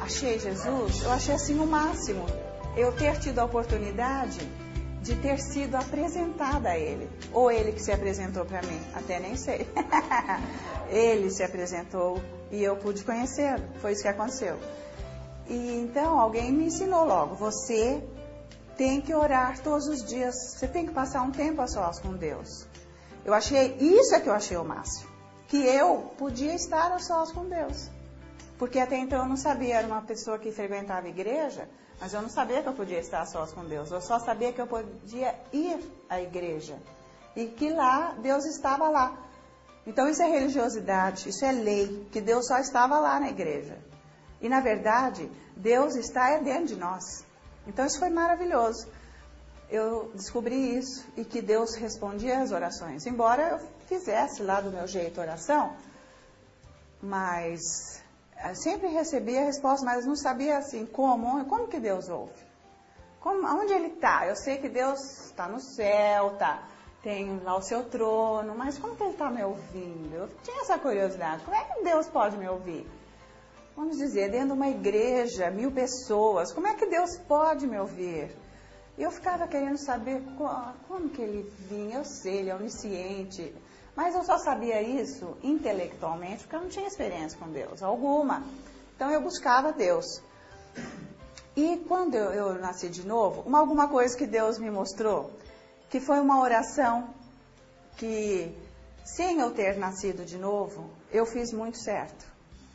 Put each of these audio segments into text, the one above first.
achei Jesus, eu achei assim o máximo. Eu ter tido a oportunidade de ter sido apresentada a Ele. Ou Ele que se apresentou para mim, até nem sei. Ele se apresentou e eu pude conhecê-lo. Foi isso que aconteceu. E então alguém me ensinou logo, você tem que orar todos os dias, você tem que passar um tempo a sós com Deus. Eu achei, isso é que eu achei o máximo, que eu podia estar a sós com Deus. Porque até então eu não sabia, era uma pessoa que frequentava a igreja, mas eu não sabia que eu podia estar a sós com Deus. Eu só sabia que eu podia ir à igreja e que lá Deus estava lá. Então isso é religiosidade, isso é lei, que Deus só estava lá na igreja. E na verdade, Deus está dentro de nós. Então isso foi maravilhoso. Eu descobri isso e que Deus respondia às orações. Embora eu fizesse lá do meu jeito oração, mas eu sempre recebia a resposta, mas não sabia assim como que Deus ouve. Onde Ele está? Eu sei que Deus está no céu, tem lá o seu trono, mas como que Ele está me ouvindo? Eu tinha essa curiosidade. Como é que Deus pode me ouvir? Vamos dizer, dentro de uma igreja, 1000 pessoas, como é que Deus pode me ouvir? E eu ficava querendo saber como que Ele vinha. Eu sei, Ele é onisciente, mas eu só sabia isso intelectualmente, porque eu não tinha experiência com Deus, alguma. Então eu buscava Deus. E quando eu nasci de novo, alguma coisa que Deus me mostrou, que foi uma oração que, sem eu ter nascido de novo, eu fiz muito certo.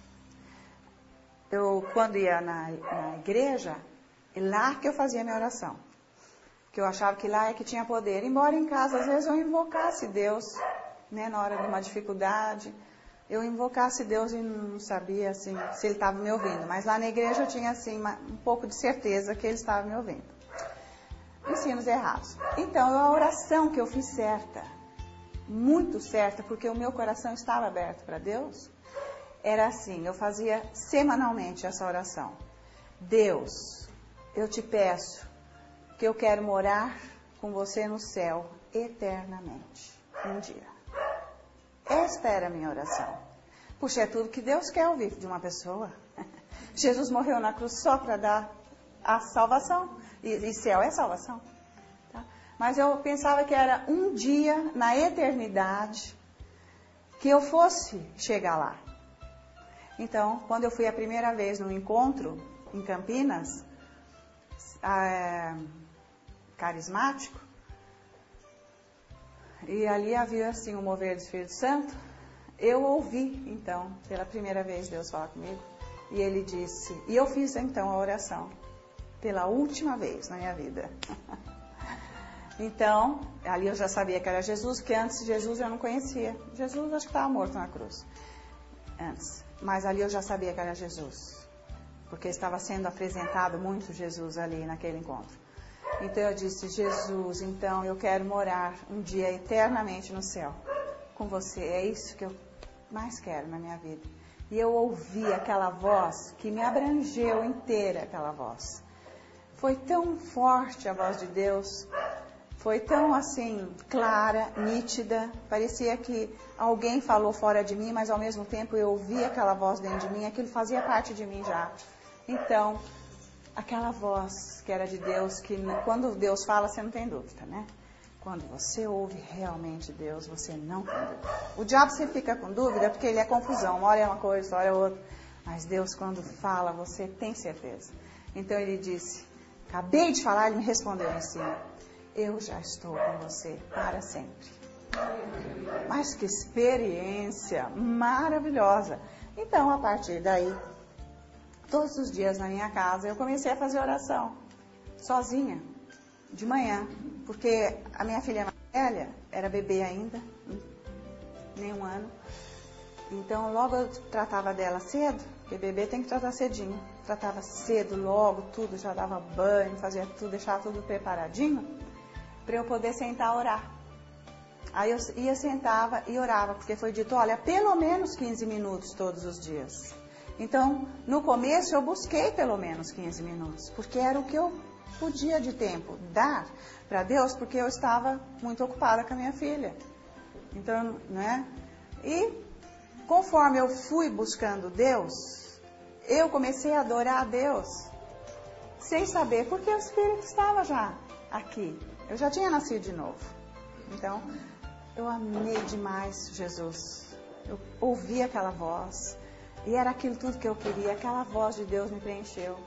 Eu, quando ia na igreja, lá que eu fazia minha oração. Que eu achava que lá é que tinha poder. Embora em casa, às vezes, eu invocasse Deus, né, na hora de uma dificuldade. Eu invocasse Deus e não sabia assim, se Ele estava me ouvindo. Mas lá na igreja eu tinha assim, um pouco de certeza que Ele estava me ouvindo. Ensinos errados. Então, a oração que eu fiz certa, muito certa, porque o meu coração estava aberto para Deus, era assim, eu fazia semanalmente essa oração. Deus, eu te peço que eu quero morar com você no céu eternamente, um dia. Esta era a minha oração. Puxa, é tudo que Deus quer ouvir de uma pessoa. Jesus morreu na cruz só para dar a salvação. E céu é salvação. Tá? Mas eu pensava que era um dia na eternidade que eu fosse chegar lá. Então, quando eu fui a primeira vez num encontro em Campinas, carismático, e ali havia assim um mover do Espírito Santo, eu ouvi então, pela primeira vez Deus falar comigo, e Ele disse, e eu fiz então a oração, pela última vez na minha vida. Então, ali eu já sabia que era Jesus, porque antes de Jesus eu não conhecia. Jesus acho que estava morto na cruz, antes. Mas ali eu já sabia que era Jesus, porque estava sendo apresentado muito Jesus ali naquele encontro. Então eu disse, Jesus, então eu quero morar um dia eternamente no céu com você. É isso que eu mais quero na minha vida. E eu ouvi aquela voz que me abrangeu inteira, aquela voz. Foi tão forte a voz de Deus, foi tão assim, clara, nítida, parecia que alguém falou fora de mim, mas ao mesmo tempo eu ouvi aquela voz dentro de mim, aquilo fazia parte de mim já. Então, aquela voz que era de Deus, que quando Deus fala, você não tem dúvida, né? Quando você ouve realmente Deus, você não tem dúvida. O diabo você fica com dúvida porque ele é confusão, uma hora é uma coisa, outra hora é outra. Mas Deus quando fala, você tem certeza. Então ele disse, acabei de falar, ele me respondeu em cima. Eu já estou com você para sempre. Mas que experiência maravilhosa. Então, a partir daí, todos os dias na minha casa, eu comecei a fazer oração, sozinha, de manhã. Porque a minha filha mais velha era bebê ainda, nem 1 ano. Então, logo eu tratava dela cedo, porque bebê tem que tratar cedinho. Tratava cedo, logo, tudo, já dava banho, fazia tudo, deixava tudo preparadinho, para eu poder sentar a orar. Aí eu ia, sentava e orava, porque foi dito, olha, pelo menos 15 minutos todos os dias. Então, no começo eu busquei pelo menos 15 minutos, porque era o que eu podia de tempo dar para Deus, porque eu estava muito ocupada com a minha filha. Então, né? E conforme eu fui buscando Deus, eu comecei a adorar a Deus, sem saber, porque o Espírito estava já aqui. Eu já tinha nascido de novo. Então, eu amei demais Jesus. Eu ouvi aquela voz, e era aquilo tudo que eu queria. Aquela voz de Deus me preencheu.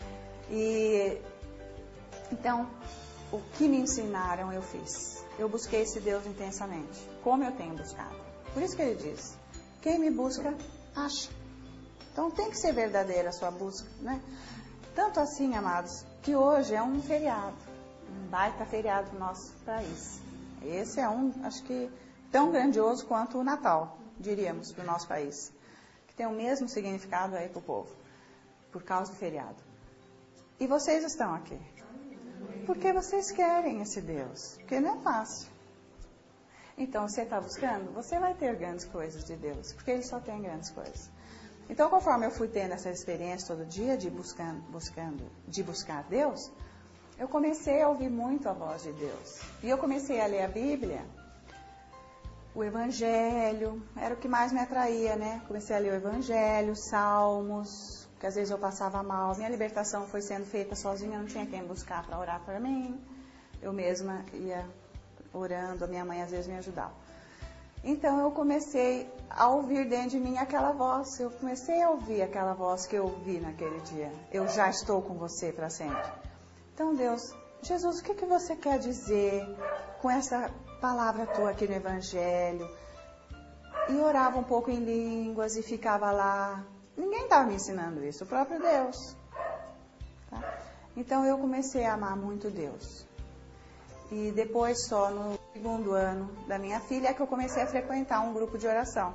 E então, o que me ensinaram eu fiz. Eu busquei esse Deus intensamente, como eu tenho buscado. Por isso que ele diz, quem me busca, acha. Então tem que ser verdadeira a sua busca, né? Tanto assim, amados, que hoje é um feriado, um baita feriado no nosso país. Esse é acho que, tão grandioso quanto o Natal, diríamos, para o nosso país. Que tem o mesmo significado aí para o povo, por causa do feriado. E vocês estão aqui. Porque vocês querem esse Deus, porque não é fácil. Então, você está buscando, você vai ter grandes coisas de Deus, porque Ele só tem grandes coisas. Então, conforme eu fui tendo essa experiência todo dia de buscar Deus, eu comecei a ouvir muito a voz de Deus. E eu comecei a ler a Bíblia, o Evangelho, era o que mais me atraía, né? Comecei a ler o Evangelho, Salmos, que às vezes eu passava mal. Minha libertação foi sendo feita sozinha, não tinha quem buscar para orar para mim. Eu mesma ia orando, a minha mãe às vezes me ajudava. Então eu comecei a ouvir dentro de mim aquela voz. Eu comecei a ouvir aquela voz que eu ouvi naquele dia. Eu já estou com você para sempre. Então Deus, Jesus, o que você quer dizer com essa palavra tua aqui no Evangelho? E orava um pouco em línguas e ficava lá. Ninguém estava me ensinando isso, o próprio Deus. Tá? Então eu comecei a amar muito Deus. E depois, só no segundo ano da minha filha, é que eu comecei a frequentar um grupo de oração.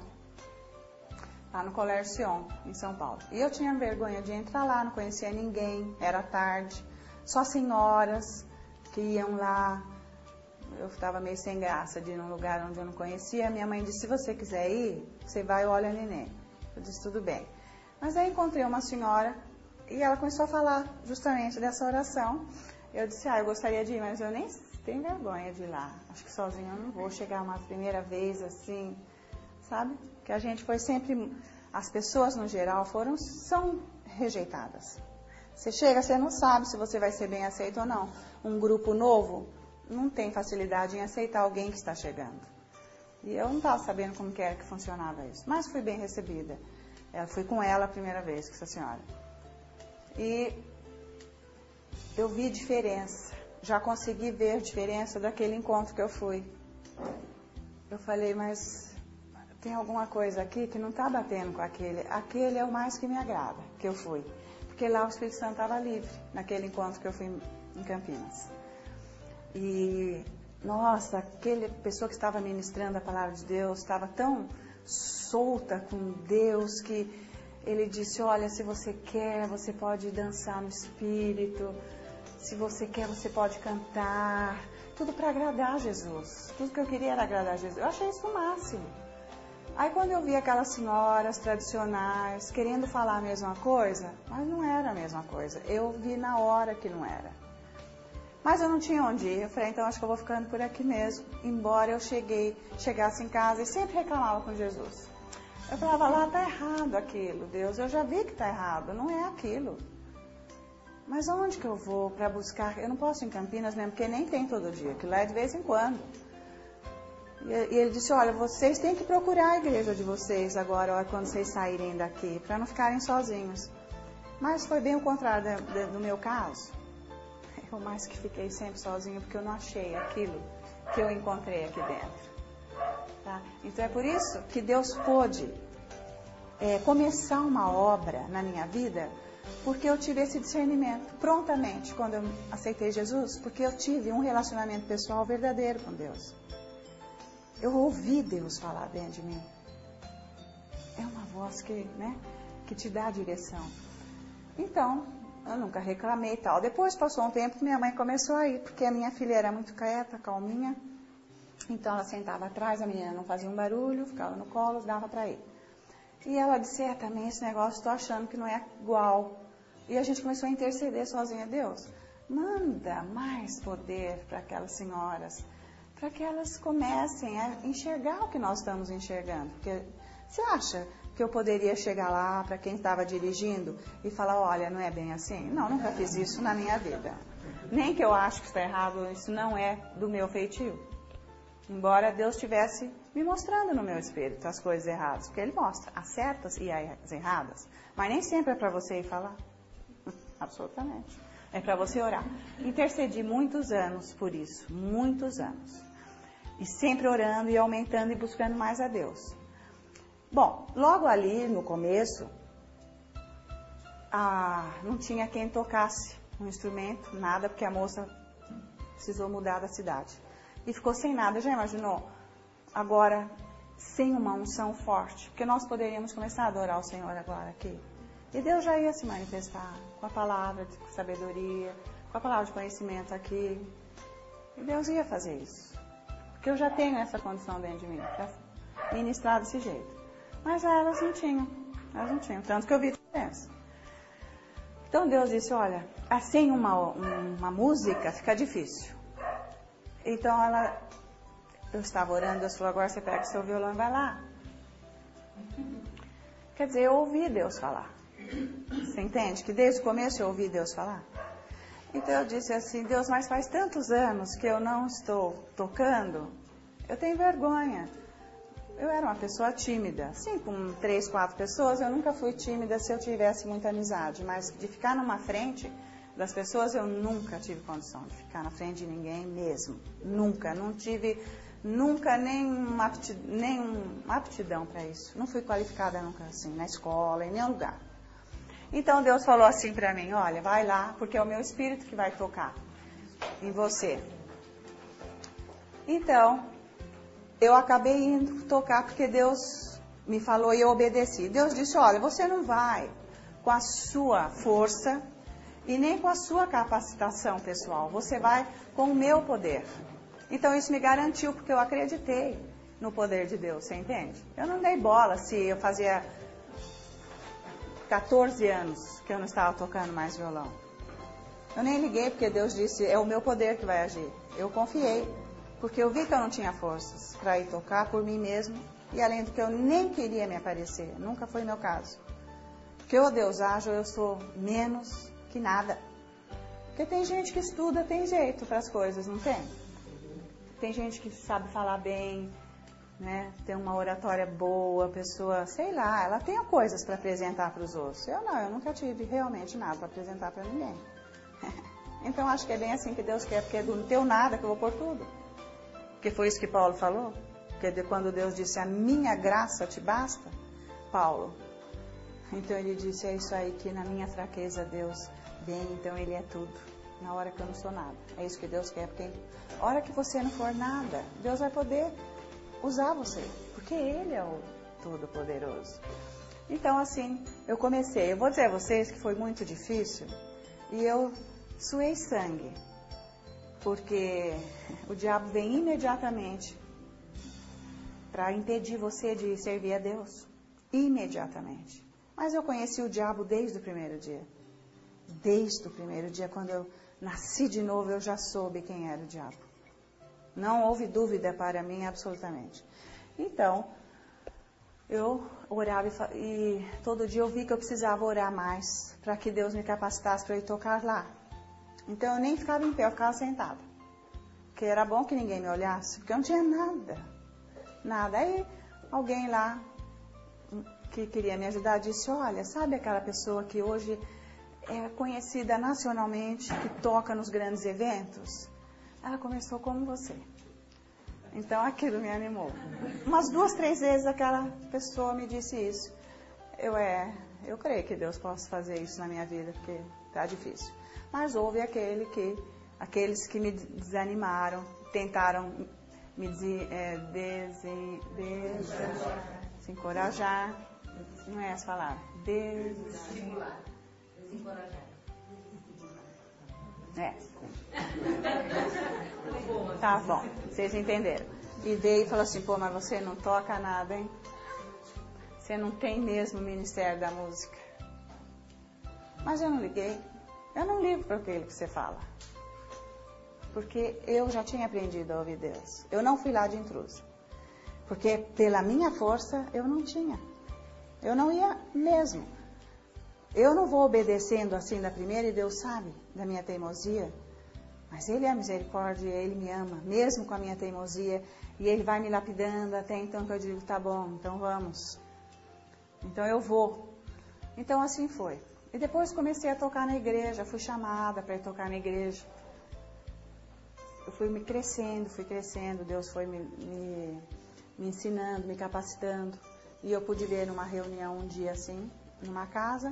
Lá no Colégio Sion, em São Paulo. E eu tinha vergonha de entrar lá, não conhecia ninguém, era tarde. Só senhoras que iam lá. Eu estava meio sem graça de ir num lugar onde eu não conhecia. Minha mãe disse, se você quiser ir, você vai e olha a neném. Eu disse, tudo bem. Mas aí encontrei uma senhora e ela começou a falar justamente dessa oração. Eu disse, eu gostaria de ir, mas eu nem tenho vergonha de ir lá. Acho que sozinha eu não vou chegar uma primeira vez assim, sabe? Que a gente foi sempre... As pessoas, no geral, são rejeitadas. Você chega, você não sabe se você vai ser bem aceito ou não. Um grupo novo não tem facilidade em aceitar alguém que está chegando. E eu não estava sabendo como que era que funcionava isso. Mas fui bem recebida. Fui com ela a primeira vez, com essa senhora. E eu vi diferença. Já consegui ver diferença daquele encontro que eu fui. Eu falei, mas tem alguma coisa aqui que não está batendo com aquele. Aquele é o mais que me agrada, que eu fui. Porque lá o Espírito Santo estava livre, naquele encontro que eu fui em Campinas. E, nossa, aquela pessoa que estava ministrando a palavra de Deus estava tão solta com Deus que ele disse, olha, se você quer, você pode dançar no Espírito. Se você quer, você pode cantar. Tudo para agradar a Jesus. Tudo que eu queria era agradar a Jesus. Eu achei isso o máximo. Aí quando eu vi aquelas senhoras tradicionais querendo falar a mesma coisa, mas não era a mesma coisa. Eu vi na hora que não era. Mas eu não tinha onde ir. Eu falei, então acho que eu vou ficando por aqui mesmo. Embora eu chegasse em casa e sempre reclamava com Jesus. Eu falava, lá está errado aquilo, Deus. Eu já vi que está errado, não é aquilo. Mas aonde que eu vou para buscar? Eu não posso ir em Campinas mesmo, porque nem tem todo dia, que lá é de vez em quando. E ele disse, olha, vocês têm que procurar a igreja de vocês agora, quando vocês saírem daqui, para não ficarem sozinhos. Mas foi bem o contrário do meu caso. Eu mais que fiquei sempre sozinha, porque eu não achei aquilo que eu encontrei aqui dentro. Tá? Então é por isso que Deus pôde começar uma obra na minha vida, porque eu tive esse discernimento prontamente quando eu aceitei Jesus, porque eu tive um relacionamento pessoal verdadeiro com Deus. Eu ouvi Deus falar dentro de mim. É uma voz que te dá a direção. Então, eu nunca reclamei e tal. Depois passou um tempo, minha mãe começou a ir, porque a minha filha era muito quieta, calminha. Então ela sentava atrás, a menina não fazia um barulho, ficava no colo, dava para ir. E ela disse, também esse negócio estou achando que não é igual. E a gente começou a interceder sozinha. Deus, manda mais poder para aquelas senhoras, para que elas comecem a enxergar o que nós estamos enxergando. Porque você acha que eu poderia chegar lá para quem estava dirigindo e falar, olha, não é bem assim? Não, nunca fiz isso na minha vida. Nem que eu acho que está errado, isso não é do meu feitio. Embora Deus estivesse me mostrando no meu espírito as coisas erradas, porque Ele mostra as certas e as erradas. Mas nem sempre é para você ir falar. Absolutamente. É para você orar. Intercedi muitos anos por isso, muitos anos. E sempre orando e aumentando e buscando mais a Deus. Bom, logo ali no começo, não tinha quem tocasse um instrumento, nada, porque a moça precisou mudar da cidade. E ficou sem nada, já imaginou? Agora, sem uma unção forte, porque nós poderíamos começar a adorar o Senhor agora aqui. E Deus já ia se manifestar com a palavra de sabedoria, com a palavra de conhecimento aqui. E Deus ia fazer isso. Porque eu já tenho essa condição dentro de mim, para ministrar desse jeito. Mas já elas não tinham, tanto que eu vi diferença. Então Deus disse, olha, assim uma música fica difícil. Então eu estava orando, Deus falou, agora você pega seu violão e vai lá. Quer dizer, eu ouvi Deus falar. Você entende? Que desde o começo eu ouvi Deus falar. Então eu disse assim, Deus, mas faz tantos anos que eu não estou tocando, eu tenho vergonha. Eu era uma pessoa tímida. Sim, com 3, 4 pessoas, eu nunca fui tímida se eu tivesse muita amizade. Mas de ficar numa frente das pessoas, eu nunca tive condição de ficar na frente de ninguém mesmo. Nunca. Não tive nunca nenhuma aptidão para isso. Não fui qualificada nunca assim, na escola, em nenhum lugar. Então Deus falou assim para mim, olha, vai lá, porque é o meu espírito que vai tocar em você. Então, eu acabei indo tocar porque Deus me falou e eu obedeci. Deus disse, olha, você não vai com a sua força e nem com a sua capacitação pessoal. Você vai com o meu poder. Então isso me garantiu, porque eu acreditei no poder de Deus, você entende? Eu não dei bola se eu fazia 14 anos que eu não estava tocando mais violão. Eu nem liguei, porque Deus disse, é o meu poder que vai agir. Eu confiei. Porque eu vi que eu não tinha forças para ir tocar por mim mesmo. E além do que eu nem queria me aparecer. Nunca foi meu caso. Porque ou Deus age ou eu sou menos que nada. Porque tem gente que estuda, tem jeito para as coisas, não tem? Tem gente que sabe falar bem, né? Tem uma oratória boa, a pessoa, sei lá, ela tem coisas para apresentar para os outros. Eu não, eu nunca tive realmente nada para apresentar para ninguém. Então acho que é bem assim que Deus quer, porque é do teu nada que eu vou pôr tudo. Porque foi isso que Paulo falou, que quando Deus disse, a minha graça te basta, Paulo. Então ele disse, é isso aí que na minha fraqueza Deus vem, então Ele é tudo, na hora que eu não sou nada. É isso que Deus quer, porque a hora que você não for nada, Deus vai poder usar você, porque Ele é o Todo-Poderoso. Então assim, eu comecei, eu vou dizer a vocês que foi muito difícil, e eu suei sangue. Porque o diabo vem imediatamente para impedir você de servir a Deus. Imediatamente. Mas eu conheci o diabo desde o primeiro dia. Desde o primeiro dia, quando eu nasci de novo, eu já soube quem era o diabo. Não houve dúvida para mim, absolutamente. Então, eu orava e todo dia eu vi que eu precisava orar mais para que Deus me capacitasse para ir tocar lá. Então eu nem ficava em pé, eu ficava sentada. Porque era bom que ninguém me olhasse, porque eu não tinha nada. Nada. Aí alguém lá que queria me ajudar disse, olha, sabe aquela pessoa que hoje é conhecida nacionalmente, que toca nos grandes eventos? Ela começou como você. Então aquilo me animou. Umas 2, 3 vezes aquela pessoa me disse isso. Eu creio que Deus possa fazer isso na minha vida, porque está difícil. Mas houve aqueles que me desanimaram, tentaram me desencorajar. Não é essa palavra. Desencorajar. É. Tá bom, vocês entenderam. E veio e falou assim, pô, mas você não toca nada, hein? Você não tem mesmo o ministério da música. Mas eu não liguei. Eu não ligo para aquilo que você fala. Porque eu já tinha aprendido a ouvir Deus. Eu não fui lá de intruso. Porque pela minha força eu não tinha. Eu não ia mesmo. Eu não vou obedecendo assim da primeira, e Deus sabe da minha teimosia. Mas Ele é misericórdia, Ele me ama, mesmo com a minha teimosia. E Ele vai me lapidando até então que eu digo, tá bom, então vamos. Então eu vou. Então assim foi. E depois comecei a tocar na igreja, fui chamada para ir tocar na igreja. Eu fui crescendo, Deus foi me ensinando, me capacitando. E eu pude ver numa reunião um dia assim, numa casa.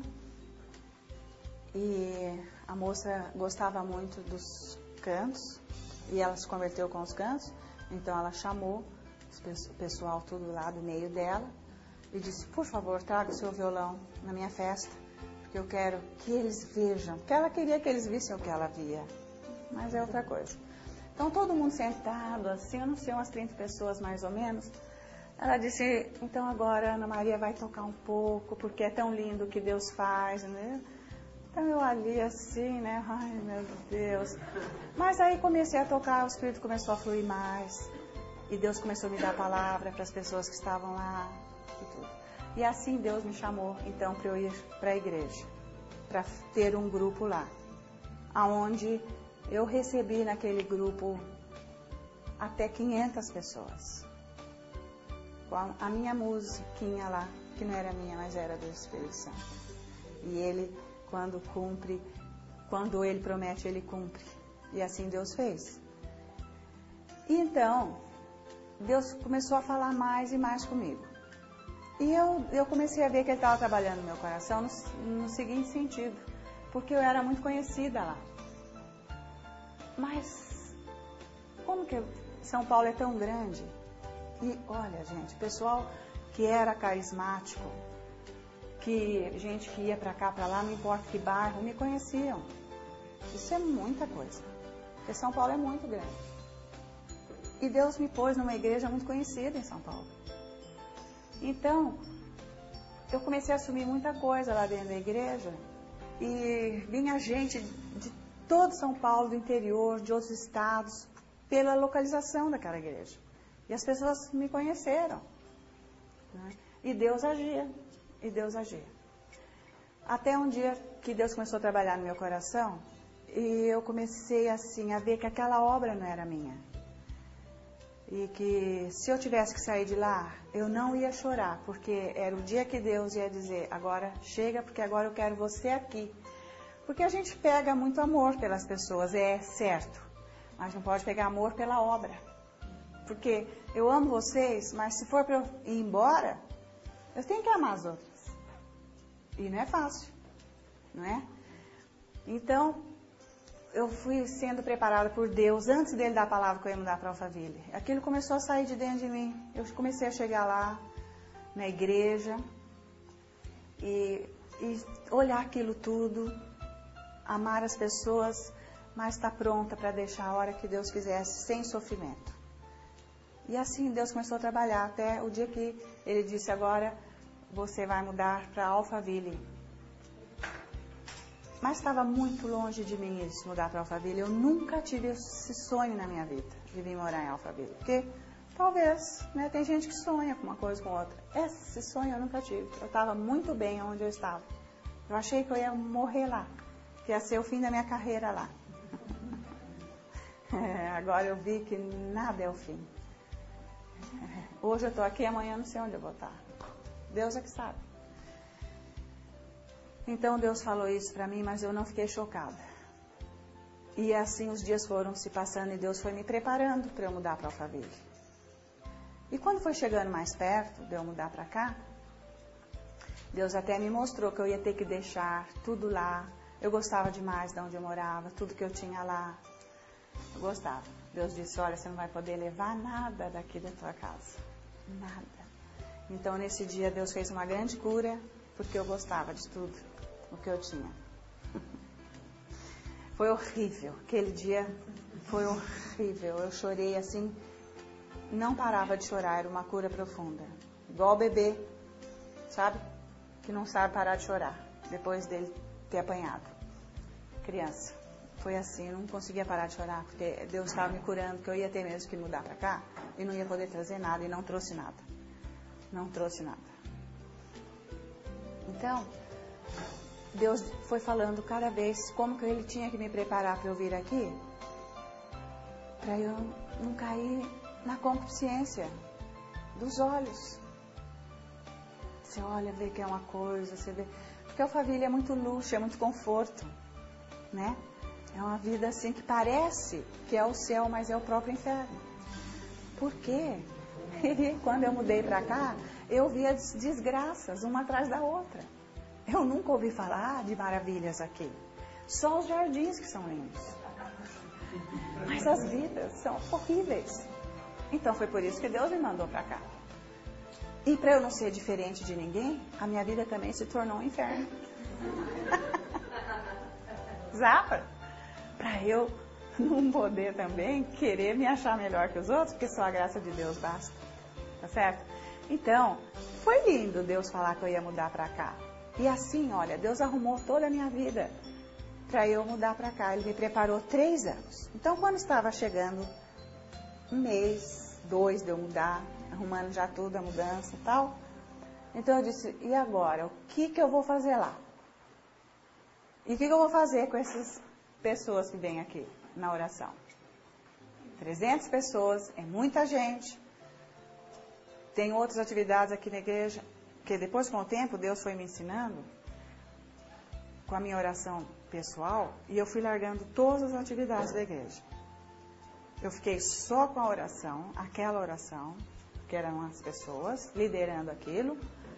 E a moça gostava muito dos cantos, e ela se converteu com os cantos. Então ela chamou o pessoal tudo lá do meio dela e disse, por favor, traga o seu violão na minha festa, porque eu quero que eles vejam. Porque ela queria que eles vissem o que ela via, mas é outra coisa. Então todo mundo sentado, assim, eu não sei, umas 30 pessoas mais ou menos. Ela disse, então agora a Ana Maria vai tocar um pouco, porque é tão lindo o que Deus faz, né? Então eu ali assim, né? Ai, meu Deus. Mas aí comecei a tocar, o Espírito começou a fluir mais. E Deus começou a me dar a palavra para as pessoas que estavam lá e tudo. E assim Deus me chamou, então, para eu ir para a igreja. Para ter um grupo lá. Onde eu recebi naquele grupo até 500 pessoas. Com a minha musiquinha lá, que não era minha, mas era do Espírito Santo. E Ele... Quando Ele promete, Ele cumpre. E assim Deus fez. E então, Deus começou a falar mais e mais comigo. E eu comecei a ver que Ele estava trabalhando no meu coração no seguinte sentido. Porque eu era muito conhecida lá. Mas, como que São Paulo é tão grande? E olha, gente, o pessoal que era carismático, que gente que ia para cá, para lá, não importa que bairro, me conheciam. Isso é muita coisa. Porque São Paulo é muito grande. E Deus me pôs numa igreja muito conhecida em São Paulo. Então, eu comecei a assumir muita coisa lá dentro da igreja. E vinha gente de todo São Paulo, do interior, de outros estados, pela localização daquela igreja. E as pessoas me conheceram. Né? E Deus agia. E Deus agia. Até um dia que Deus começou a trabalhar no meu coração, e eu comecei assim a ver que aquela obra não era minha. E que se eu tivesse que sair de lá, eu não ia chorar, porque era o dia que Deus ia dizer, agora chega, porque agora eu quero você aqui. Porque a gente pega muito amor pelas pessoas, é certo, mas não pode pegar amor pela obra. Porque eu amo vocês, mas se for para eu ir embora, eu tenho que amar as outras. E não é fácil, não é? Então, eu fui sendo preparada por Deus, antes dele dar a palavra que eu ia mudar para Alphaville. Aquilo começou a sair de dentro de mim. Eu comecei a chegar lá, na igreja, e olhar aquilo tudo, amar as pessoas, mas estar pronta para deixar a hora que Deus quisesse, sem sofrimento. E assim Deus começou a trabalhar, até o dia que Ele disse, agora você vai mudar para Alphaville. Mas estava muito longe de mim isso, mudar para Alphaville. Eu nunca tive esse sonho na minha vida, de vir morar em Alphaville. Porque talvez, né, tem gente que sonha com uma coisa com outra. Esse sonho eu nunca tive. Eu estava muito bem onde eu estava. Eu achei que eu ia morrer lá, que ia ser o fim da minha carreira lá. Agora eu vi que nada é o fim. Hoje eu estou aqui, amanhã não sei onde eu vou estar. Deus é que sabe. Então Deus falou isso para mim, mas eu não fiquei chocada. E assim os dias foram se passando e Deus foi me preparando para eu mudar para Alphaville. E quando foi chegando mais perto de eu mudar para cá, Deus até me mostrou que eu ia ter que deixar tudo lá. Eu gostava demais de onde eu morava, tudo que eu tinha lá. Eu gostava. Deus disse, olha, você não vai poder levar nada daqui da tua casa. Nada. Então, nesse dia, Deus fez uma grande cura, porque eu gostava de tudo o que eu tinha. Foi horrível. Aquele dia foi horrível. Eu chorei assim, não parava de chorar. Era uma cura profunda. Igual o bebê, sabe? Que não sabe parar de chorar, depois dele ter apanhado. Criança. Foi assim, eu não conseguia parar de chorar, porque Deus estava me curando, que eu ia ter mesmo que mudar para cá, e não ia poder trazer nada, e não trouxe nada. Não trouxe nada. Então, Deus foi falando cada vez como que Ele tinha que me preparar para eu vir aqui, para eu não cair na concupiscência dos olhos. Você olha, vê que é uma coisa, você vê... Porque a família é muito luxo, é muito conforto, né? É uma vida assim que parece que é o céu, mas é o próprio inferno. Por quê? E quando eu mudei para cá, eu via desgraças, uma atrás da outra. Eu nunca ouvi falar de maravilhas aqui. Só os jardins que são lindos. Mas as vidas são horríveis. Então foi por isso que Deus me mandou para cá. E para eu não ser diferente de ninguém, a minha vida também se tornou um inferno. Zapa! Para eu não poder também querer me achar melhor que os outros, porque só a graça de Deus basta. Tá certo? Então, foi lindo Deus falar que eu ia mudar para cá. E assim, olha, Deus arrumou toda a minha vida para eu mudar para cá. Ele me preparou 3 anos. Então, quando estava chegando 1 mês, 2 de eu mudar, arrumando já tudo, a mudança e tal. Então eu disse, e agora? O que eu vou fazer lá? E o que eu vou fazer com essas pessoas que vêm aqui na oração? 300 pessoas, é muita gente. Tem outras atividades aqui na igreja, que depois com o tempo Deus foi me ensinando, com a minha oração pessoal, e eu fui largando todas as atividades da igreja. Eu fiquei só com a oração, aquela oração, que eram as pessoas, liderando aquilo,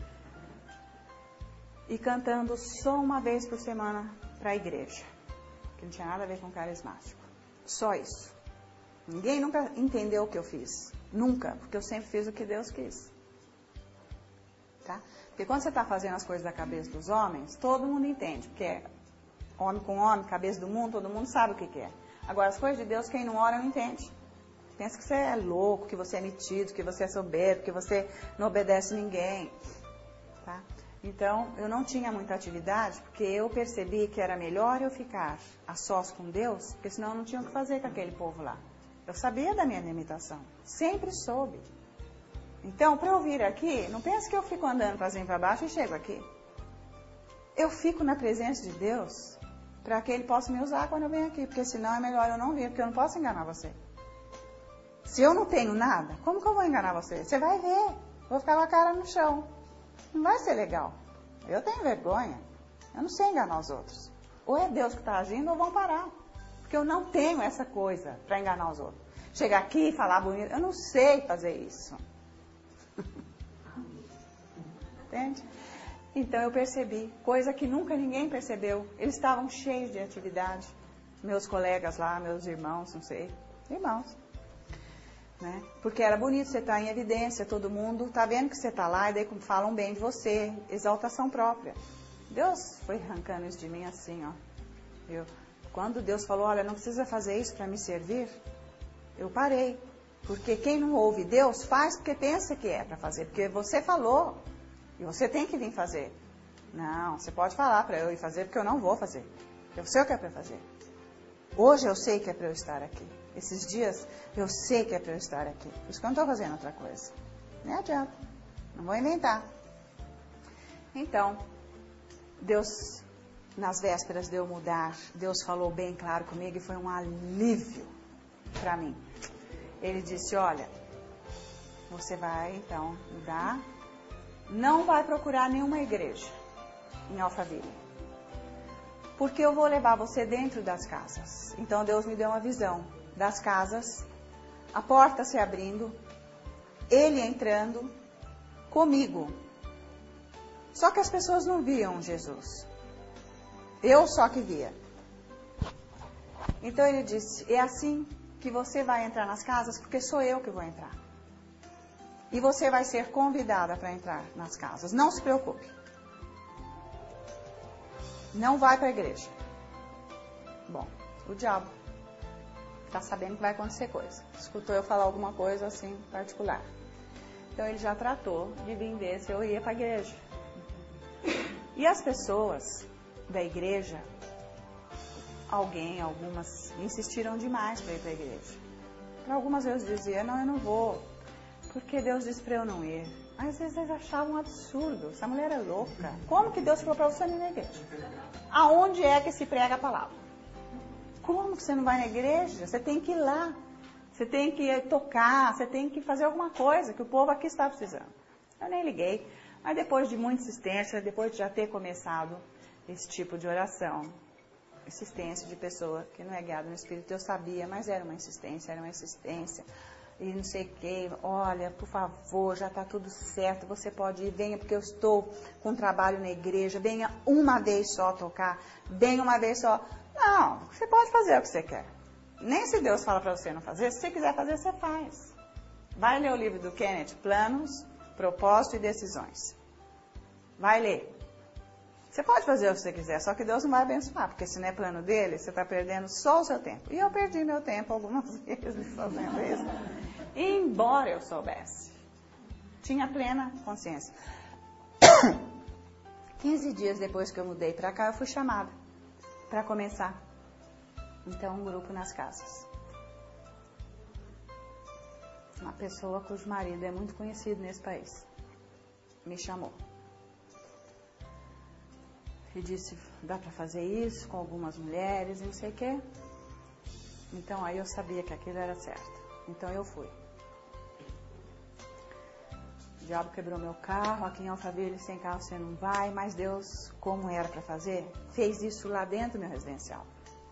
e cantando só uma vez por semana para a igreja, que não tinha nada a ver com carismático. Só isso. Ninguém nunca entendeu o que eu fiz. Nunca, porque eu sempre fiz o que Deus quis. Tá? Porque quando você está fazendo as coisas da cabeça dos homens, todo mundo entende, porque é homem com homem, cabeça do mundo, todo mundo sabe o que é. Agora, as coisas de Deus, quem não ora não entende. Pensa que você é louco, que você é metido, que você é soberbo, que você não obedece ninguém. Tá? Então, eu não tinha muita atividade, porque eu percebi que era melhor eu ficar a sós com Deus, porque senão eu não tinha o que fazer com aquele povo lá. Eu sabia da minha limitação, sempre soube. Então, para eu vir aqui, não pense que eu fico andando para cima e para baixo e chego aqui. Eu fico na presença de Deus para que Ele possa me usar quando eu venho aqui, porque senão é melhor eu não vir, porque eu não posso enganar você. Se eu não tenho nada, como que eu vou enganar você? Você vai ver, vou ficar com a cara no chão. Não vai ser legal. Eu tenho vergonha, eu não sei enganar os outros. Ou é Deus que está agindo ou vão parar. Porque eu não tenho essa coisa para enganar os outros. Chegar aqui e falar bonito, eu não sei fazer isso. Entende? Então eu percebi, coisa que nunca ninguém percebeu. Eles estavam cheios de atividade. Meus colegas lá, meus irmãos, não sei. Irmãos. Né? Porque era bonito você estar em evidência, todo mundo está vendo que você está lá e daí falam bem de você. Exaltação própria. Deus foi arrancando isso de mim assim, ó. Quando Deus falou, olha, não precisa fazer isso para me servir, eu parei. Porque quem não ouve Deus faz porque pensa que é para fazer. Porque você falou e você tem que vir fazer. Não, você pode falar para eu ir fazer porque eu não vou fazer. Eu sei o que é para fazer. Hoje eu sei que é para eu estar aqui. Esses dias eu sei que é para eu estar aqui. Por isso que eu não estou fazendo outra coisa. Nem adianta. Não vou inventar. Então, Deus, nas vésperas de eu mudar, Deus falou bem claro comigo e foi um alívio para mim. Ele disse, olha, você vai então mudar, não vai procurar nenhuma igreja em Alphaville, porque eu vou levar você dentro das casas. Então Deus me deu uma visão das casas, a porta se abrindo, Ele entrando comigo. Só que as pessoas não viam Jesus. Eu só que via. Então Ele disse, é assim que você vai entrar nas casas, porque sou eu que vou entrar. E você vai ser convidada para entrar nas casas. Não se preocupe. Não vai para a igreja. Bom, o diabo está sabendo que vai acontecer coisa. Escutou eu falar alguma coisa assim particular. Então ele já tratou de vir ver se eu ia para a igreja. E as pessoas da igreja, algumas insistiram demais para ir para a igreja. Para algumas eu dizia, não, eu não vou, porque Deus disse para eu não ir. Às vezes eles achavam um absurdo. Essa mulher é louca. Como que Deus falou para você ir na igreja? Aonde é que se prega a palavra? Como que você não vai na igreja? Você tem que ir lá. Você tem que tocar. Você tem que fazer alguma coisa que o povo aqui está precisando. Eu nem liguei. Mas depois de muita insistência, depois de já ter começado esse tipo de oração, insistência de pessoa que não é guiada no Espírito, eu sabia, mas era uma insistência. E não sei o que, olha, por favor, já está tudo certo, você pode ir, venha porque eu estou com trabalho na igreja, venha uma vez só tocar, venha uma vez só. Não, você pode fazer o que você quer. Nem se Deus fala para você não fazer, se você quiser fazer, você faz. Vai ler o livro do Kenneth, Planos, Propósito e Decisões. Vai ler. Você pode fazer o que você quiser, só que Deus não vai abençoar, porque se não é plano dele, você está perdendo só o seu tempo. E eu perdi meu tempo algumas vezes fazendo isso. Embora eu soubesse. Tinha plena consciência. 15 dias depois que eu mudei para cá, eu fui chamada para começar. Então, um grupo nas casas. Uma pessoa cujo marido é muito conhecido nesse país me chamou. E disse, dá para fazer isso com algumas mulheres e não sei o quê. Então aí eu sabia que aquilo era certo. Então eu fui. O diabo quebrou meu carro, aqui em Alphaville sem carro você não vai, mas Deus, como era para fazer, fez isso lá dentro do meu residencial.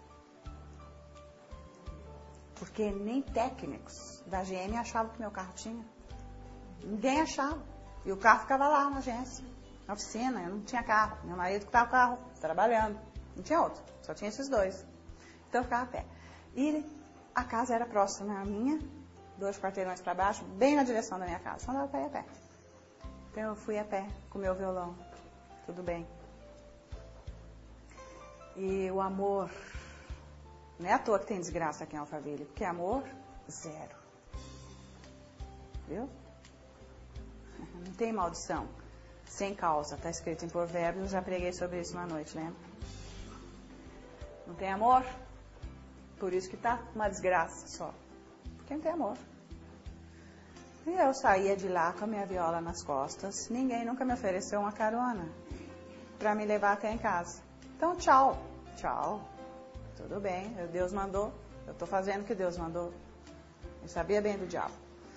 Porque nem técnicos da GM achavam que meu carro tinha. Ninguém achava. E o carro ficava lá na agência. Na oficina, eu não tinha carro. Meu marido estava com o carro, trabalhando. Não tinha outro, só tinha esses dois. Então eu ficava a pé. E a casa era próxima à minha, 2 quarteirões para baixo, bem na direção da minha casa. Só dava para ir a pé. Então eu fui a pé com o meu violão. Tudo bem. E o amor, não é à toa que tem desgraça aqui em Alphaville, porque amor, zero. Viu? Não tem maldição. Sem causa, está escrito em Provérbios, já preguei sobre isso uma noite, lembra? Não tem amor? Por isso que está uma desgraça só. Porque não tem amor. E eu saía de lá com a minha viola nas costas, ninguém nunca me ofereceu uma carona para me levar até em casa. Então, tchau. Tchau. Tudo bem, Deus mandou, eu estou fazendo o que Deus mandou. Eu sabia bem do diabo.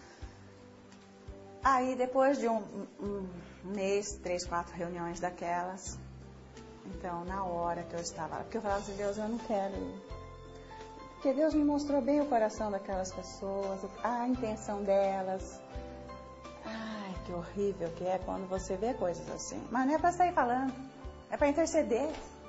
Aí, depois de um mês, 3, 4 reuniões daquelas, então, na hora que eu estava lá, porque eu falava assim, Deus, eu não quero ir. Porque Deus me mostrou bem o coração daquelas pessoas, a intenção delas. Ai, que horrível que é quando você vê coisas assim. Mas não é para sair falando, é para interceder.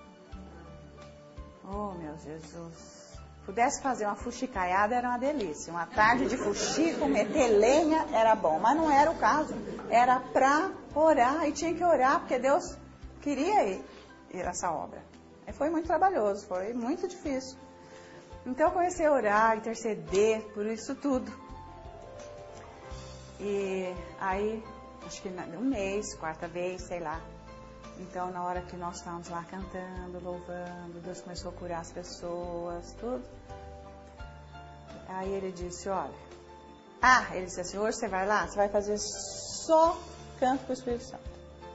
Oh, meu Jesus. Pudesse fazer uma fuxicaiada era uma delícia. Uma tarde de fuxico, meter lenha era bom. Mas não era o caso. Era para orar. E tinha que orar porque Deus queria ir essa obra. E foi muito trabalhoso. Foi muito difícil. Então eu comecei a orar, interceder por isso tudo. E aí, acho que um mês, 4ª vez, sei lá. Então, na hora que nós estávamos lá cantando, louvando, Deus começou a curar as pessoas, tudo. Aí ele disse, olha... ele disse assim, hoje você vai lá, você vai fazer só canto para o Espírito Santo.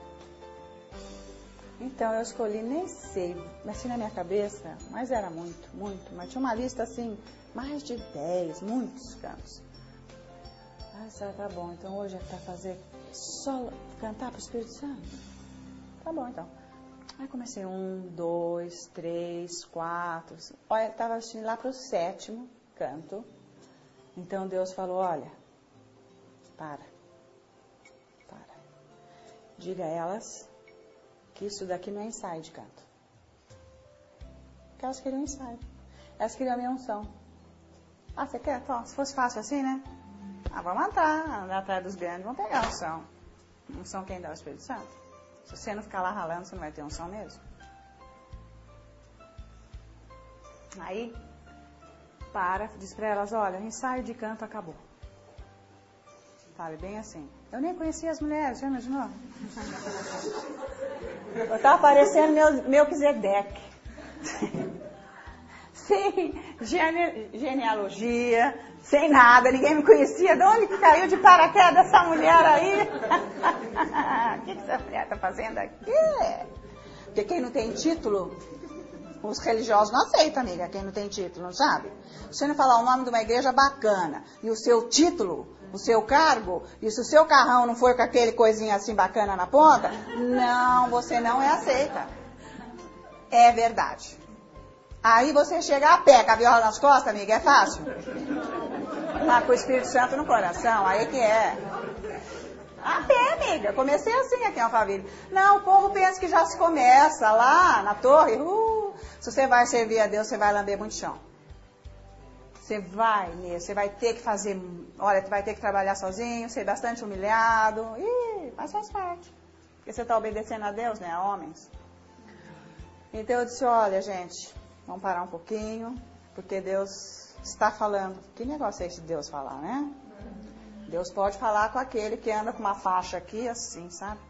Então, eu escolhi, nem sei, assim na minha cabeça, mas era muito, mas tinha uma lista assim, mais de 10, muitos cantos. Tá bom, então hoje é para fazer só cantar para o Espírito Santo? Tá bom, então. Aí comecei 1, 2, 3, 4. Olha, estava lá para o 7º canto. Então Deus falou, olha, para. Diga a elas que isso daqui não é ensaio de canto. Porque elas queriam ensaio. Elas queriam a minha unção. Você quer? Então, se fosse fácil assim, né? Vamos andar atrás dos grandes, vamos pegar a unção. Unção quem dá o Espírito Santo? Se você não ficar lá ralando, você não vai ter unção mesmo. Aí, diz para elas, olha, o ensaio de canto acabou. Fale bem assim. Eu nem conhecia as mulheres, já imaginou? Eu estava parecendo Melquisedeque. sem genealogia, sem nada, ninguém me conhecia. De onde que caiu de paraquedas essa mulher aí? O que essa mulher está fazendo aqui? Porque quem não tem título, os religiosos não aceitam, amiga, quem não tem título, não sabe? Se você não falar o nome de uma igreja bacana e o seu título, o seu cargo, e se o seu carrão não for com aquele coisinha assim bacana na ponta, não, você não é aceita. É verdade. Aí você chega a pé com a viola nas costas, amiga, é fácil. Tá com o Espírito Santo no coração, aí que é. A pé, amiga. Comecei assim aqui em Alphaville. Não, o povo pensa que já se começa lá na torre. Se você vai servir a Deus, você vai lamber muito chão. Você vai mesmo, você vai ter que fazer, olha, você vai ter que trabalhar sozinho, ser bastante humilhado. Mas faz parte. Porque você está obedecendo a Deus, né, a homens. Então eu disse, olha, gente, vamos parar um pouquinho, porque Deus está falando. Que negócio é esse de Deus falar, né? Deus pode falar com aquele que anda com uma faixa aqui, assim, sabe?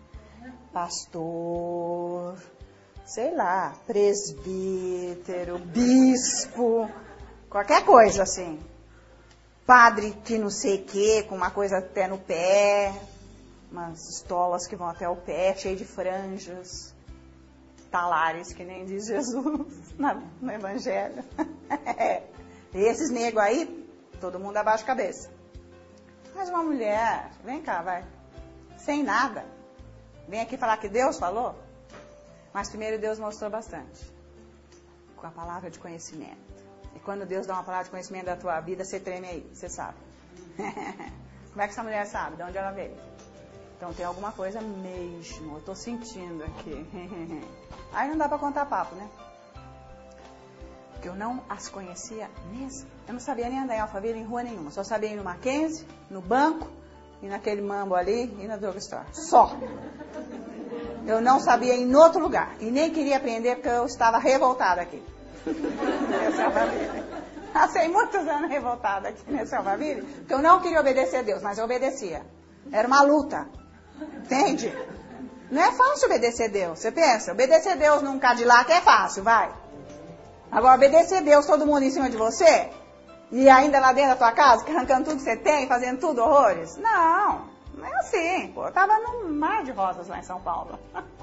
Pastor, sei lá, presbítero, bispo, qualquer coisa assim. Padre que não sei o quê, com uma coisa até no pé, umas estolas que vão até o pé, cheio de franjas, talares, que nem diz Jesus no Evangelho. Esses negros aí, todo mundo abaixa a cabeça. Mas uma mulher, vem cá, vai, sem nada, vem aqui falar que Deus falou. Mas primeiro Deus mostrou bastante, com a palavra de conhecimento. E quando Deus dá uma palavra de conhecimento da tua vida, você treme aí, você sabe. Como é que essa mulher sabe? De onde ela veio? Então tem alguma coisa mesmo, eu estou sentindo aqui. Aí não dá para contar papo, né? Porque eu não as conhecia mesmo. Eu não sabia nem andar em Alphaville em rua nenhuma. Só sabia ir no Mackenzie, no banco, e naquele mambo ali, e na drugstore. Só. Eu não sabia ir em outro lugar. E nem queria aprender porque eu estava revoltada aqui. Nesse Alphaville. Passei muitos anos revoltada aqui nesse Alphaville, porque eu não queria obedecer a Deus, mas eu obedecia. Era uma luta. Entende? Não é fácil obedecer a Deus. Você pensa, obedecer a Deus num Cadillac é fácil, vai. Agora, obedecer a Deus, todo mundo em cima de você, e ainda lá dentro da tua casa, arrancando tudo que você tem, fazendo tudo horrores. Não, não é assim. Pô, eu tava num mar de rosas lá em São Paulo.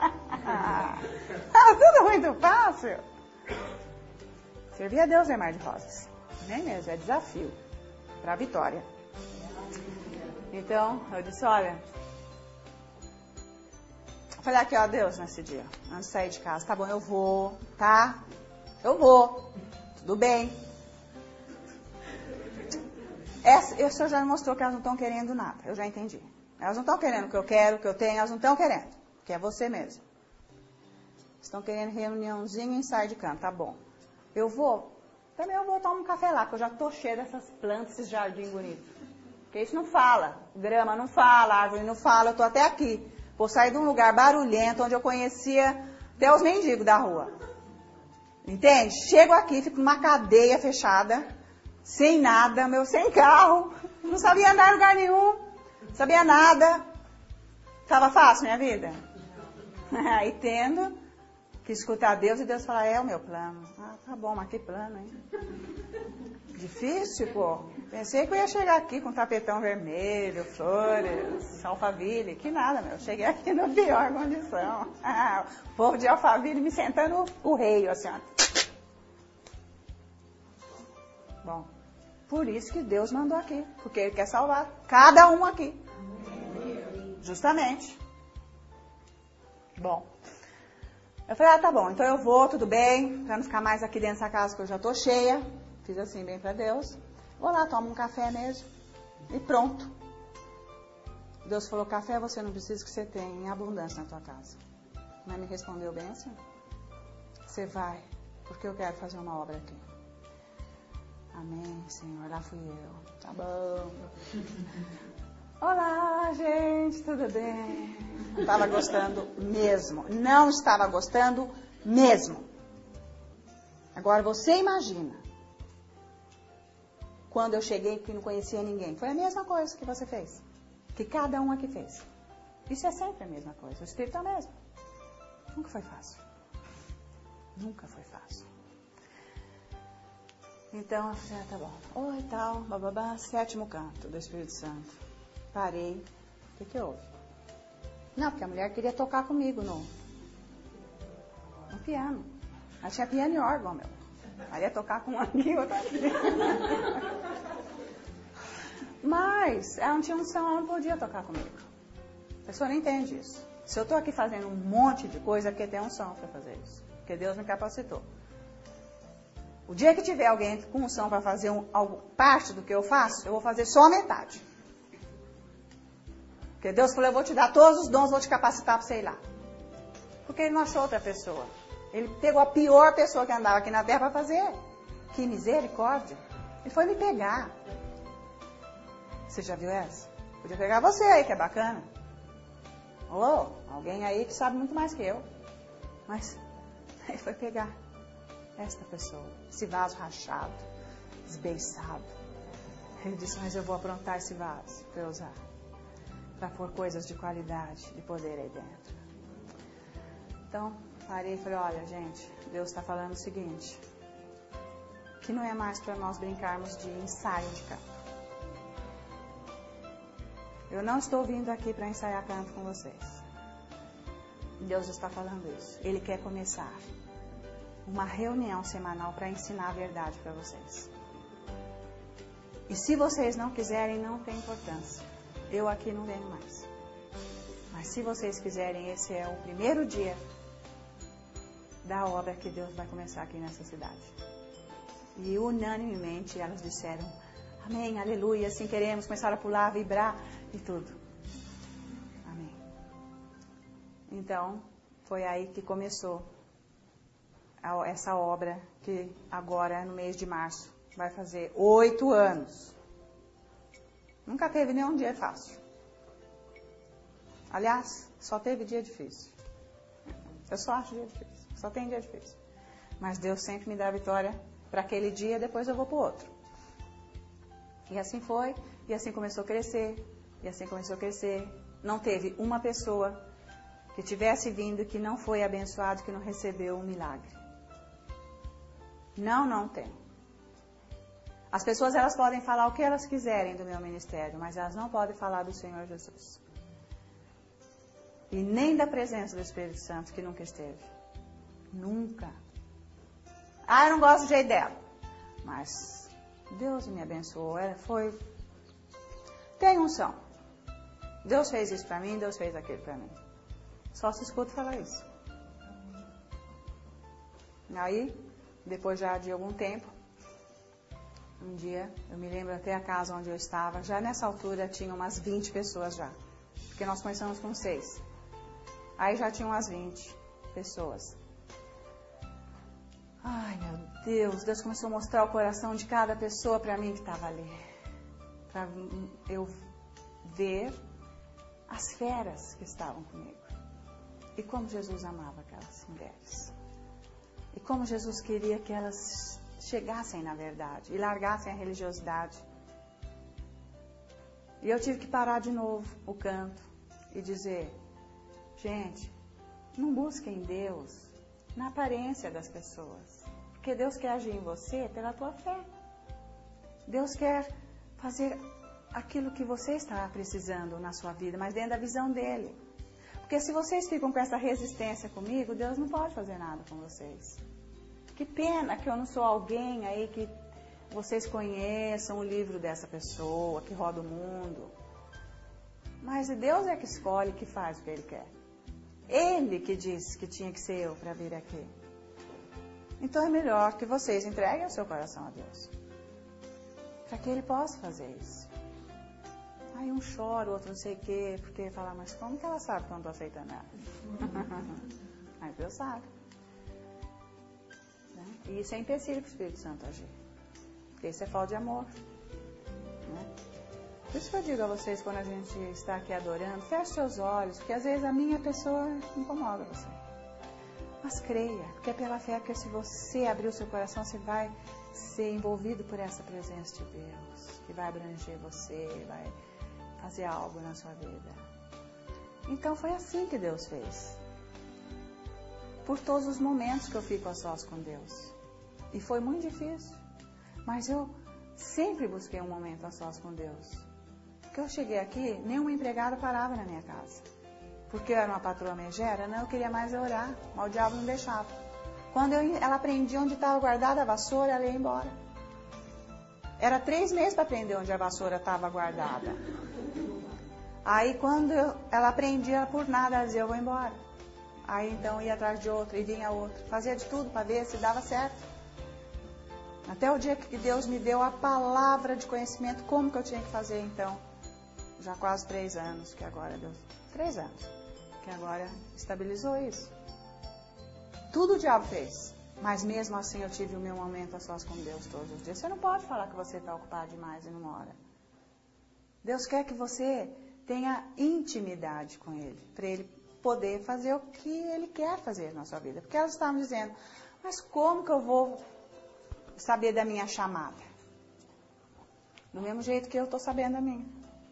Tudo muito fácil. Servir a Deus é mar de rosas. Nem mesmo, é desafio para a vitória. Então, eu disse, olha, falei aqui, ó, Deus, nesse dia, antes de sair de casa, tá bom, eu vou, tá? Eu vou, tudo bem. O Senhor já me mostrou que elas não estão querendo nada, eu já entendi. Elas não estão querendo o que eu quero, o que eu tenho, elas não estão querendo, que é você mesmo. Estão querendo reuniãozinha e ensaio de canto, tá bom. Eu vou, também eu vou tomar um café lá, porque eu já tô cheia dessas plantas, esses jardins bonitos. Porque isso não fala, grama não fala, árvore não fala, eu tô até aqui. Vou sair de um lugar barulhento, onde eu conhecia até os mendigos da rua. Entende? Chego aqui, fico numa cadeia fechada, sem nada, sem carro, não sabia andar em lugar nenhum, não sabia nada. Estava fácil minha vida? Aí tendo que escutar Deus e Deus falar, é o meu plano. Ah, tá bom, mas que plano, hein? Difícil, pô. Pensei que eu ia chegar aqui com tapetão vermelho, flores, Alphaville, que nada, meu. Cheguei aqui na pior condição. O povo de Alphaville me sentando o rei, assim, ó. Bom, por isso que Deus mandou aqui, porque Ele quer salvar cada um aqui. Justamente. Bom, eu falei, tá bom, então eu vou, tudo bem, pra não ficar mais aqui dentro dessa casa que eu já tô cheia. Fiz assim, bem pra Deus. Vou lá, tomo um café mesmo. E pronto. Deus falou, café você não precisa, que você tem em abundância na tua casa. Mas me respondeu bem assim. Você vai, porque eu quero fazer uma obra aqui. Amém, Senhor, lá fui eu. Tá bom. Olá, gente, tudo bem? Não estava gostando mesmo. Não estava gostando mesmo. Agora você imagina. Quando eu cheguei que não conhecia ninguém. Foi a mesma coisa que você fez. Que cada um aqui fez. Isso é sempre a mesma coisa. O Espírito é o mesmo. Nunca foi fácil. Nunca foi fácil. Então, eu falei, tá bom. Oi, tal, bababá, 7º canto do Espírito Santo. Parei. O que houve? Não, porque a mulher queria tocar comigo no piano. Ela tinha piano e órgão, meu. Ela ia tocar com um aqui e outro aqui. Mas ela não tinha unção, ela não podia tocar comigo. A pessoa não entende isso. Se eu estou aqui fazendo um monte de coisa, é porque tem unção para fazer isso. Porque Deus me capacitou. O dia que tiver alguém com unção para fazer parte do que eu faço, eu vou fazer só a metade. Porque Deus falou, eu vou te dar todos os dons, vou te capacitar para você ir lá. Porque ele não achou outra pessoa. Ele pegou a pior pessoa que andava aqui na terra para fazer. Que misericórdia. Ele foi me pegar. Você já viu essa? Podia pegar você aí, que é bacana. Alô? Alguém aí que sabe muito mais que eu. Mas ele foi pegar esta pessoa. Esse vaso rachado, esbeiçado. Ele disse, mas eu vou aprontar esse vaso para eu usar. Para pôr coisas de qualidade, de poder aí dentro. Então, parei e falei, olha, gente, Deus está falando o seguinte, que não é mais para nós brincarmos de ensaio de canto. Eu não estou vindo aqui para ensaiar canto com vocês. Deus está falando isso. Ele quer começar uma reunião semanal para ensinar a verdade para vocês. E se vocês não quiserem, não tem importância. Eu aqui não venho mais. Mas se vocês quiserem, esse é o primeiro dia da obra que Deus vai começar aqui nessa cidade. E unanimemente elas disseram, amém, aleluia, assim queremos, começaram a pular, a vibrar e tudo. Amém. Então, foi aí que começou essa obra que agora, no mês de março, vai fazer 8 anos. Nunca teve nenhum dia fácil. Aliás, só teve dia difícil. Eu só acho dia difícil. Só tem dia difícil. Mas Deus sempre me dá a vitória para aquele dia, depois eu vou para o outro. E assim foi, e assim começou a crescer, e assim começou a crescer. Não teve uma pessoa que tivesse vindo que não foi abençoado, que não recebeu um milagre. Não tem. As pessoas, elas podem falar o que elas quiserem do meu ministério, mas elas não podem falar do Senhor Jesus. E nem da presença do Espírito Santo, que nunca esteve. Nunca. Eu não gosto do jeito dela. Mas Deus me abençoou. Ela foi... Tem unção. Deus fez isso para mim, Deus fez aquilo para mim. Só se escuta falar isso. Aí, depois já de algum tempo, um dia, eu me lembro até a casa onde eu estava, já nessa altura tinha umas 20 pessoas já. Porque nós começamos com 6. Aí já tinha umas 20 pessoas. Ai, meu Deus, Deus começou a mostrar o coração de cada pessoa para mim que estava ali. Para eu ver as feras que estavam comigo. E como Jesus amava aquelas mulheres. E como Jesus queria que elas chegassem na verdade e largassem a religiosidade. E eu tive que parar de novo o canto e dizer, gente, não busquem Deus na aparência das pessoas, porque Deus quer agir em você pela tua fé. Deus quer fazer aquilo que você está precisando na sua vida, mas dentro da visão dele. Porque se vocês ficam com essa resistência comigo, Deus não pode fazer nada com vocês. Que pena que eu não sou alguém aí que vocês conheçam o livro dessa pessoa, que roda o mundo. Mas Deus é que escolhe, que faz o que Ele quer. Ele que disse que tinha que ser eu para vir aqui. Então é melhor que vocês entreguem o seu coração a Deus. Para que Ele possa fazer isso. Aí um chora, o outro não sei o quê, porque fala, mas como que ela sabe que eu não estou aceitando ela? Mas Deus sabe. E isso é empecilho para o Espírito Santo agir. Porque isso é falta de amor. Né? Por isso que eu digo a vocês, quando a gente está aqui adorando, feche seus olhos, porque às vezes a minha pessoa incomoda você. Mas creia, porque é pela fé, porque se você abrir o seu coração, você vai ser envolvido por essa presença de Deus, que vai abranger você, vai fazer algo na sua vida. Então foi assim que Deus fez. Por todos os momentos que eu fico a sós com Deus. E foi muito difícil. Mas eu sempre busquei um momento a sós com Deus. Porque eu cheguei aqui, nenhuma empregada parava na minha casa. Porque eu era uma patroa megera, não, eu queria mais orar, mas o diabo não deixava. Quando ela aprendia onde estava guardada a vassoura, ela ia embora. Era 3 meses para aprender onde a vassoura estava guardada. Aí quando ela aprendia, por nada, ela dizia, eu vou embora. Aí então ia atrás de outro, e vinha outro. Fazia de tudo para ver se dava certo. Até o dia que Deus me deu a palavra de conhecimento, como que eu tinha que fazer então. Já quase 3 anos, que agora Deus... 3 anos, que agora estabilizou isso. Tudo o diabo fez. Mas mesmo assim eu tive o meu momento a sós com Deus todos os dias. Você não pode falar que você está ocupado demais e não ora. Deus quer que você tenha intimidade com Ele, para Ele poder fazer o que Ele quer fazer na sua vida. Porque elas estavam dizendo, mas como que eu vou saber da minha chamada? Do mesmo jeito que eu estou sabendo da minha.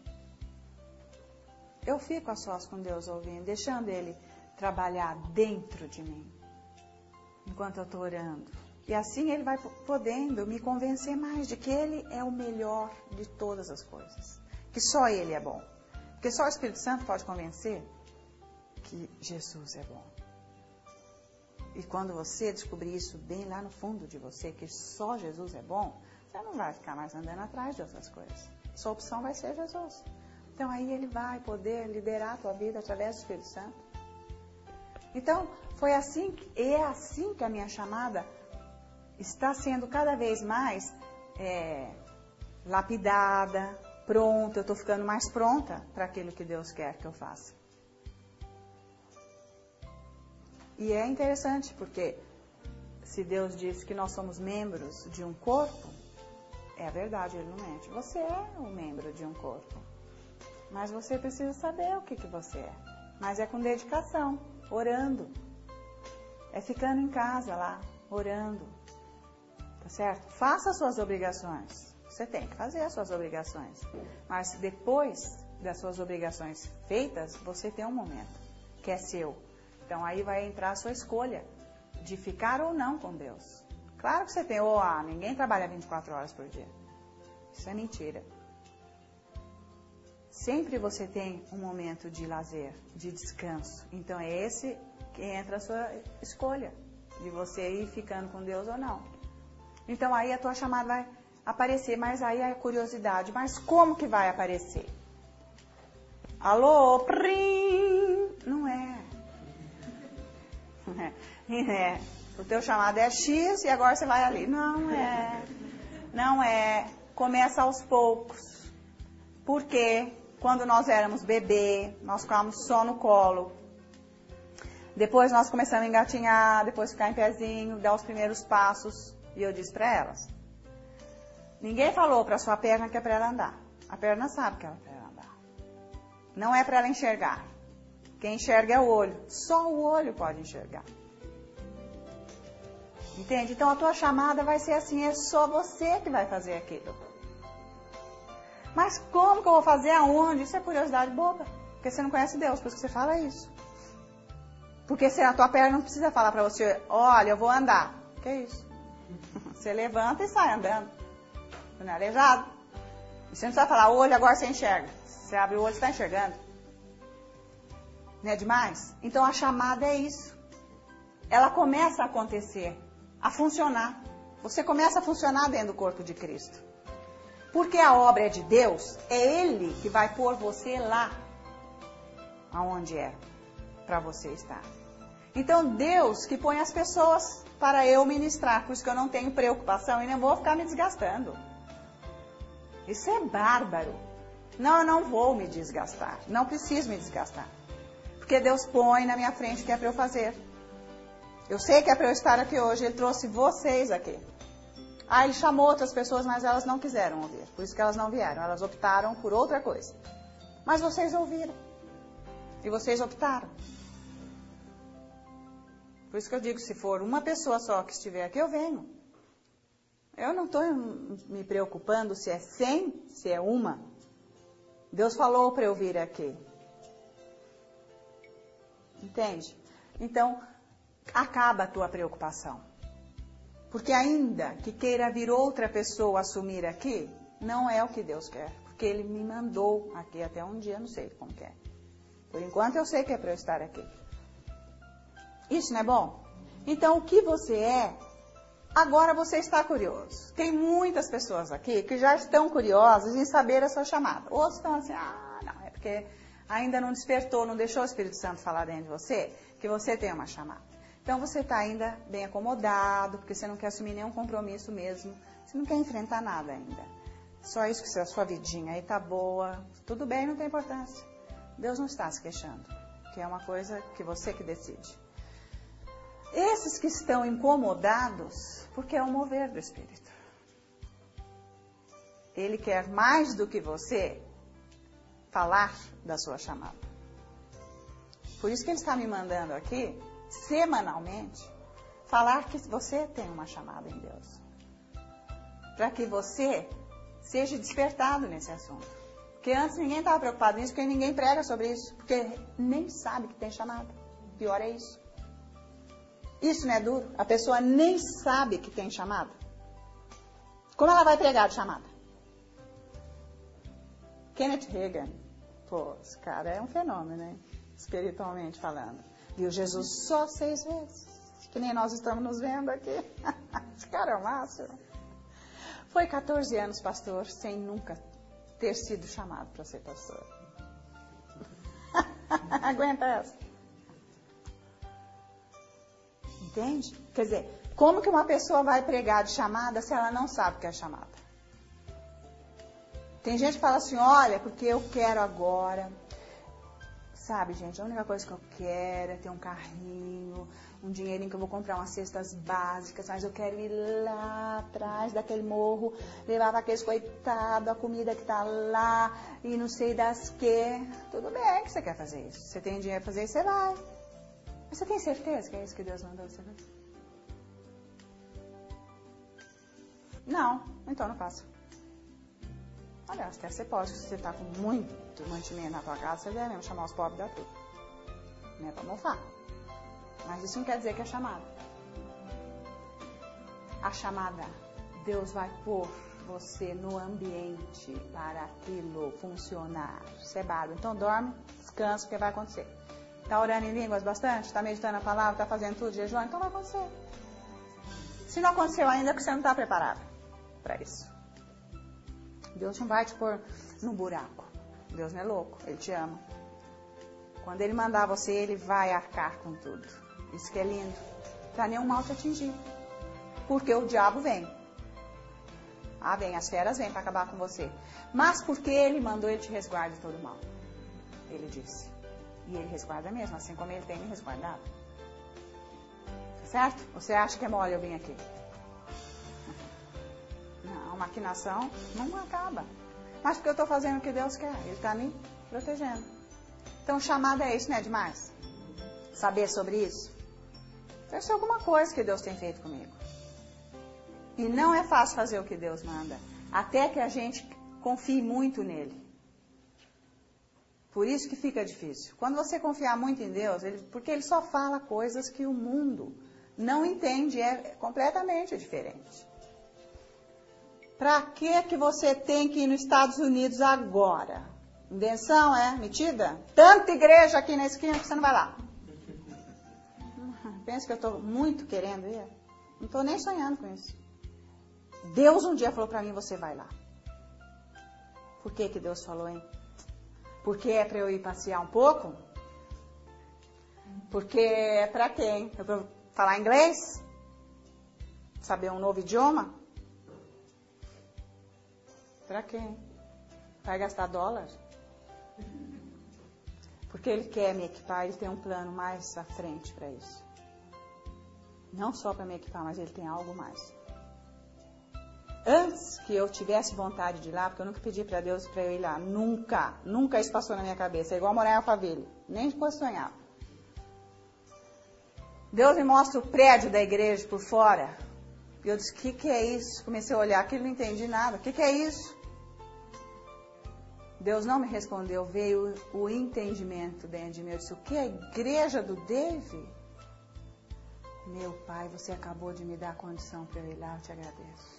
Eu fico a sós com Deus ouvindo, deixando Ele trabalhar dentro de mim. Enquanto eu estou orando. E assim Ele vai podendo me convencer mais de que Ele é o melhor de todas as coisas. Que só Ele é bom. Porque só o Espírito Santo pode convencer que Jesus é bom. E quando você descobrir isso bem lá no fundo de você, que só Jesus é bom, você não vai ficar mais andando atrás de outras coisas. Sua opção vai ser Jesus. Então aí Ele vai poder liderar a tua vida através do Espírito Santo. Então, foi assim, é assim que a minha chamada está sendo cada vez mais lapidada, pronta. Eu estou ficando mais pronta para aquilo que Deus quer que eu faça. E é interessante porque se Deus diz que nós somos membros de um corpo, é verdade, Ele não mente. Você é um membro de um corpo. Mas você precisa saber o que você é. Mas é com dedicação. Orando. É ficando em casa lá, orando. Tá certo? Faça as suas obrigações. Você tem que fazer as suas obrigações. Mas depois das suas obrigações feitas, você tem um momento que é seu. Então aí vai entrar a sua escolha de ficar ou não com Deus. Claro que você tem, ninguém trabalha 24 horas por dia. Isso é mentira. Sempre você tem um momento de lazer, de descanso. Então é esse que entra a sua escolha, de você ir ficando com Deus ou não. Então aí a tua chamada vai aparecer, mas aí a curiosidade, mas como que vai aparecer? Alô, prim! Não é. O teu chamado é X e agora você vai ali. Não é. Não é. Começa aos poucos. Por quê? Quando nós éramos bebê, nós ficávamos só no colo. Depois nós começamos a engatinhar, depois ficar em pezinho, dar os primeiros passos. E eu disse para elas, ninguém falou para sua perna que é para ela andar. A perna sabe que é para ela andar. Não é para ela enxergar. Quem enxerga é o olho. Só o olho pode enxergar. Entende? Então a tua chamada vai ser assim, é só você que vai fazer aquilo. Mas como que eu vou fazer? Aonde? Isso é curiosidade boba. Porque você não conhece Deus, por isso que você fala isso. Porque se a tua perna não precisa falar para você, olha, eu vou andar. Que isso? Você levanta e sai andando. Você não é aleijado. E você não precisa falar, olho, agora você enxerga. Você abre o olho e está enxergando. Não é demais? Então a chamada é isso. Ela começa a acontecer, a funcionar. Você começa a funcionar dentro do corpo de Cristo. Porque a obra é de Deus, é Ele que vai pôr você lá, aonde é, para você estar. Então Deus que põe as pessoas para eu ministrar, por isso que eu não tenho preocupação e nem vou ficar me desgastando. Isso é bárbaro. Não, eu não vou me desgastar, não preciso me desgastar. Porque Deus põe na minha frente o que é para eu fazer. Eu sei que é para eu estar aqui hoje, Ele trouxe vocês aqui. Ele chamou outras pessoas, mas elas não quiseram ouvir. Por isso que elas não vieram. Elas optaram por outra coisa. Mas vocês ouviram. E vocês optaram. Por isso que eu digo, se for uma pessoa só que estiver aqui, eu venho. Eu não estou me preocupando se é 100, se é uma. Deus falou para eu vir aqui. Entende? Então, acaba a tua preocupação. Porque ainda que queira vir outra pessoa assumir aqui, não é o que Deus quer. Porque Ele me mandou aqui até um dia, não sei como que é. Por enquanto eu sei que é para eu estar aqui. Isso não é bom? Então o que você é, agora você está curioso. Tem muitas pessoas aqui que já estão curiosas em saber a sua chamada. Outros estão assim, não, é porque ainda não despertou, não deixou o Espírito Santo falar dentro de você, que você tem uma chamada. Então você está ainda bem acomodado, porque você não quer assumir nenhum compromisso mesmo. Você não quer enfrentar nada ainda. Só isso que a sua vidinha aí está boa. Tudo bem, não tem importância. Deus não está se queixando, que é uma coisa que você que decide. Esses que estão incomodados, porque é o mover do Espírito. Ele quer mais do que você falar da sua chamada. Por isso que ele está me mandando aqui, semanalmente, falar que você tem uma chamada em Deus. Para que você seja despertado nesse assunto. Porque antes ninguém estava preocupado nisso, porque ninguém prega sobre isso. Porque nem sabe que tem chamada. Pior é isso. Isso não é duro? A pessoa nem sabe que tem chamada. Como ela vai pregar de chamada? Kenneth Hagin. Pô, esse cara é um fenômeno, né? Espiritualmente falando. Viu Jesus só 6 vezes. Que nem nós estamos nos vendo aqui. Esse cara é o máximo. Foi 14 anos pastor, sem nunca ter sido chamado para ser pastor. Aguenta essa. Entende? Quer dizer, como que uma pessoa vai pregar de chamada se ela não sabe o que é chamada? Tem gente que fala assim, olha, porque eu quero agora. Sabe, gente, a única coisa que eu quero é ter um carrinho, um dinheirinho que eu vou comprar umas cestas básicas, mas eu quero ir lá atrás daquele morro, levar para aqueles coitados a comida que está lá e não sei das que. Tudo bem que você quer fazer isso. Você tem dinheiro para fazer isso, você vai. Mas você tem certeza que é isso que Deus mandou você fazer? Não, então não faça. Aliás, até você pode, se você está com muito mantimento na tua casa, você deve mesmo chamar os pobres e dar tudo. Não é para mofar. Mas isso não quer dizer que é chamada. A chamada, Deus vai pôr você no ambiente para aquilo funcionar. Você é bárbaro. Então dorme, descansa, porque vai acontecer. Está orando em línguas bastante? Está meditando a palavra? Está fazendo tudo, jejum? Então vai acontecer. Se não aconteceu ainda, é porque você não está preparado para isso. Deus não vai te pôr num buraco. Deus não é louco, Ele te ama. Quando Ele mandar você, Ele vai arcar com tudo. Isso que é lindo. Para nenhum mal te atingir. Porque o diabo vem. Vem, as feras vêm para acabar com você. Mas porque Ele mandou, Ele te resguarda de todo mal. Ele disse. E Ele resguarda mesmo, assim como Ele tem me resguardado. Certo? Você acha que é mole eu vim aqui? Não, maquinação não acaba. Mas porque eu estou fazendo o que Deus quer. Ele está me protegendo. Então, chamada é isso, não é demais? Saber sobre isso? Deve ser alguma coisa que Deus tem feito comigo. E não é fácil fazer o que Deus manda. Até que a gente confie muito nele. Por isso que fica difícil. Quando você confiar muito em Deus, porque Ele só fala coisas que o mundo não entende. É completamente diferente. Para que você tem que ir nos Estados Unidos agora? Invenção, é? Metida? Tanta igreja aqui na esquina que você não vai lá. Pensa que eu estou muito querendo ir? Não estou nem sonhando com isso. Deus um dia falou para mim, você vai lá. Por que Deus falou, hein? Porque é para eu ir passear um pouco? Porque é para quem? É para falar inglês? Saber um novo idioma? Para quem? Vai gastar dólar? Porque Ele quer me equipar, Ele tem um plano mais à frente para isso. Não só para me equipar, mas Ele tem algo mais. Antes que eu tivesse vontade de ir lá, porque eu nunca pedi para Deus para eu ir lá. Nunca isso passou na minha cabeça. É igual morar em Alphaville. Nem depois sonhava. Deus me mostra o prédio da igreja por fora. E eu disse, o que é isso? Comecei a olhar aquilo, não entendi nada. O que é isso? Deus não me respondeu, veio o entendimento dentro de mim. Eu disse, o que? A igreja do Dave? Meu Pai, você acabou de me dar a condição para eu ir lá, eu te agradeço.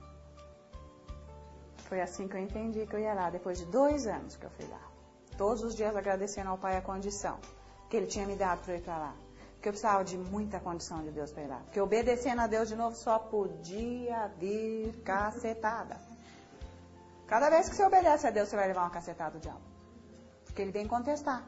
Foi assim que eu entendi que eu ia lá, depois de 2 anos que eu fui lá. Todos os dias agradecendo ao Pai a condição que Ele tinha me dado para eu ir para lá. Porque eu precisava de muita condição de Deus para ir lá. Porque obedecendo a Deus de novo só podia vir cacetada. Cada vez que você obedece a Deus, você vai levar uma cacetada do diabo. Porque Ele vem contestar.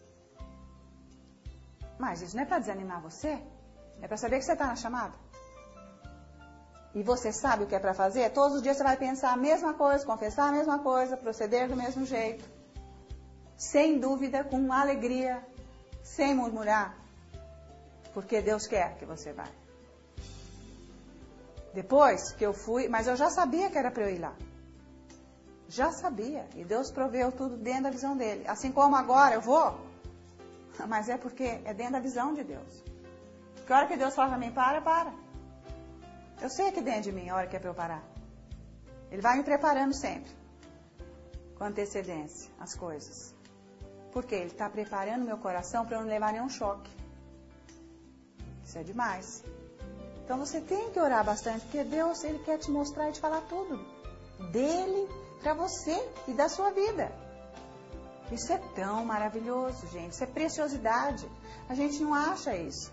Mas isso não é para desanimar você. É para saber que você está na chamada. E você sabe o que é para fazer? Todos os dias você vai pensar a mesma coisa, confessar a mesma coisa, proceder do mesmo jeito. Sem dúvida, com alegria, sem murmurar. Porque Deus quer que você vá. Depois que eu fui, mas eu já sabia que era para eu ir lá. Já sabia. E Deus proveu tudo dentro da visão dele. Assim como agora eu vou. Mas é porque é dentro da visão de Deus. Porque a hora que Deus fala para mim, para. Eu sei que dentro de mim a hora que é para eu parar. Ele vai me preparando sempre. Com antecedência, as coisas. Porque Ele está preparando meu coração para eu não levar nenhum choque. Isso é demais. Então você tem que orar bastante, porque Deus, Ele quer te mostrar e te falar tudo. Dele para você e da sua vida. Isso é tão maravilhoso, gente. Isso é preciosidade. A gente não acha isso.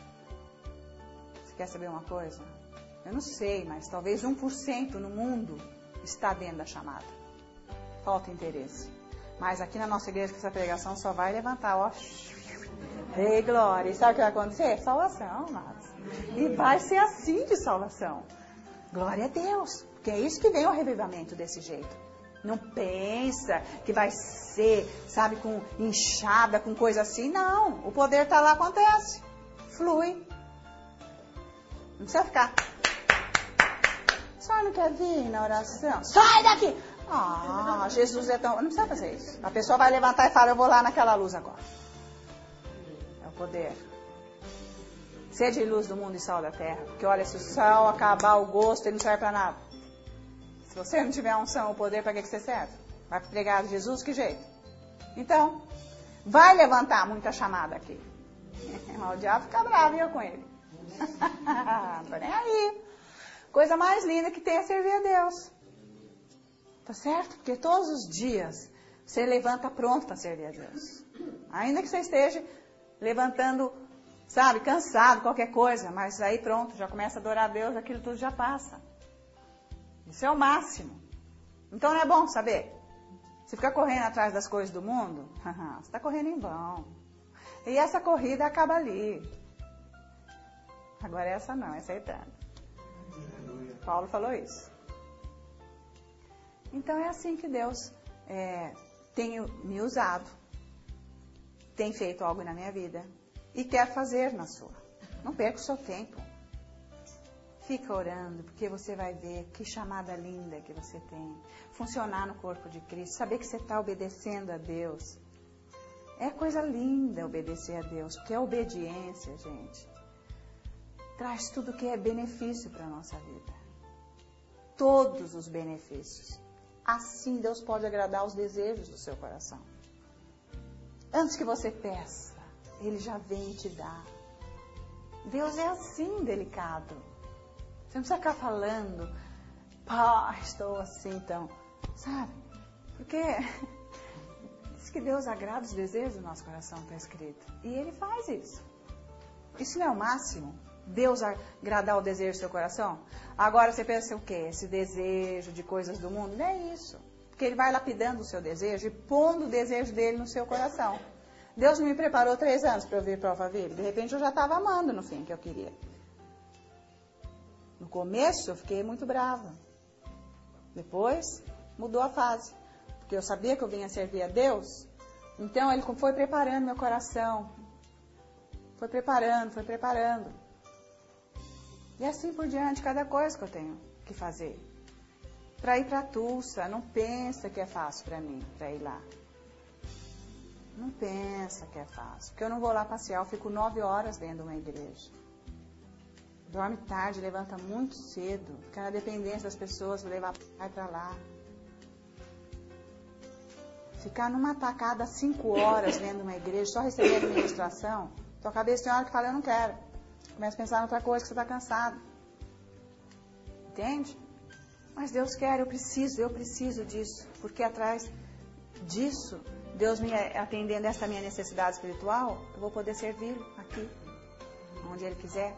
Você quer saber uma coisa? Eu não sei, mas talvez 1% no mundo está dentro da chamada. Falta interesse. Mas aqui na nossa igreja, que essa pregação só vai levantar, ó. Ei, glória. E sabe o que vai acontecer? Salvação, amados. E vai ser assim de salvação. Glória a Deus. Porque é isso que vem o revivamento desse jeito. Não pensa que vai ser, sabe, com inchada, com coisa assim. Não. O poder está lá, acontece. Flui. Não precisa ficar. Só não quer vir na oração? Sai daqui! Ah, Jesus é tão... Não precisa fazer isso. A pessoa vai levantar e falar, eu vou lá naquela luz agora. É o poder. Sede luz do mundo e sal da terra. Porque olha, se o sal acabar o gosto, ele não serve para nada. Se você não tiver a unção, o poder, para que você serve? Vai pregar de Jesus? Que jeito? Então, vai levantar muita chamada aqui. O diabo fica bravo, eu com ele. Não tô nem aí. Coisa mais linda que tem é servir a Deus. Tá certo? Porque todos os dias você levanta pronto para servir a Deus. Ainda que você esteja levantando, sabe, cansado, qualquer coisa. Mas aí pronto, já começa a adorar a Deus, aquilo tudo já passa. Isso é o máximo. Então não é bom saber? Você fica correndo atrás das coisas do mundo, você está correndo em vão. E essa corrida acaba ali. Agora essa não, essa é eterna. Paulo falou isso. Então é assim que Deus tem me usado, tem feito algo na minha vida e quer fazer na sua. Não perca o seu tempo. Fica orando, porque você vai ver que chamada linda que você tem. Funcionar no corpo de Cristo, saber que você está obedecendo a Deus. É coisa linda obedecer a Deus, porque a obediência, gente, traz tudo que é benefício para a nossa vida. Todos os benefícios. Assim Deus pode agradar os desejos do seu coração. Antes que você peça, Ele já vem e te dá. Deus é assim delicado. Você não precisa ficar falando, pá, estou assim, então, sabe? Porque diz que Deus agrada os desejos do nosso coração, está escrito. E Ele faz isso. Isso não é o máximo? Deus agradar o desejo do seu coração? Agora você pensa o quê? Esse desejo de coisas do mundo? Não é isso. Porque Ele vai lapidando o seu desejo e pondo o desejo dele no seu coração. Deus não me preparou 3 anos para eu vir para Alphaville. De repente eu já estava amando no fim que eu queria. No começo eu fiquei muito brava. Depois mudou a fase. Porque eu sabia que eu vinha servir a Deus. Então Ele foi preparando meu coração. Foi preparando. E assim por diante, cada coisa que eu tenho que fazer. Para ir para Tulsa, não pensa que é fácil para mim, para ir lá. Não pensa que é fácil. Porque eu não vou lá passear, eu fico 9 horas dentro de uma igreja. Dorme tarde, levanta muito cedo. Fica na dependência das pessoas, vou levar para lá. Ficar numa tacada 5 horas dentro de uma igreja, só recebendo ministração. Tua cabeça tem hora que fala, eu não quero. Começa a pensar em outra coisa que você está cansado. Entende? Mas Deus quer, eu preciso disso. Porque atrás disso, Deus me atendendo essa minha necessidade espiritual, eu vou poder servi-lo aqui, onde Ele quiser.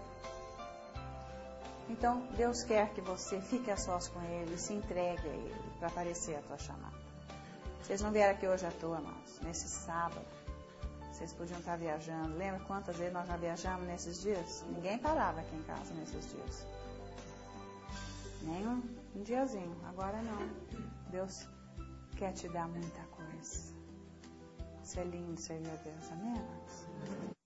Então, Deus quer que você fique a sós com Ele, se entregue a Ele, para aparecer a tua chamada. Vocês não vieram aqui hoje à toa, amados. Nesse sábado, vocês podiam estar viajando. Lembra quantas vezes nós já viajamos nesses dias? Ninguém parava aqui em casa nesses dias. Nem um diazinho. Agora não. Deus quer te dar muita coisa. Isso é lindo servir a Deus. Amém, amados?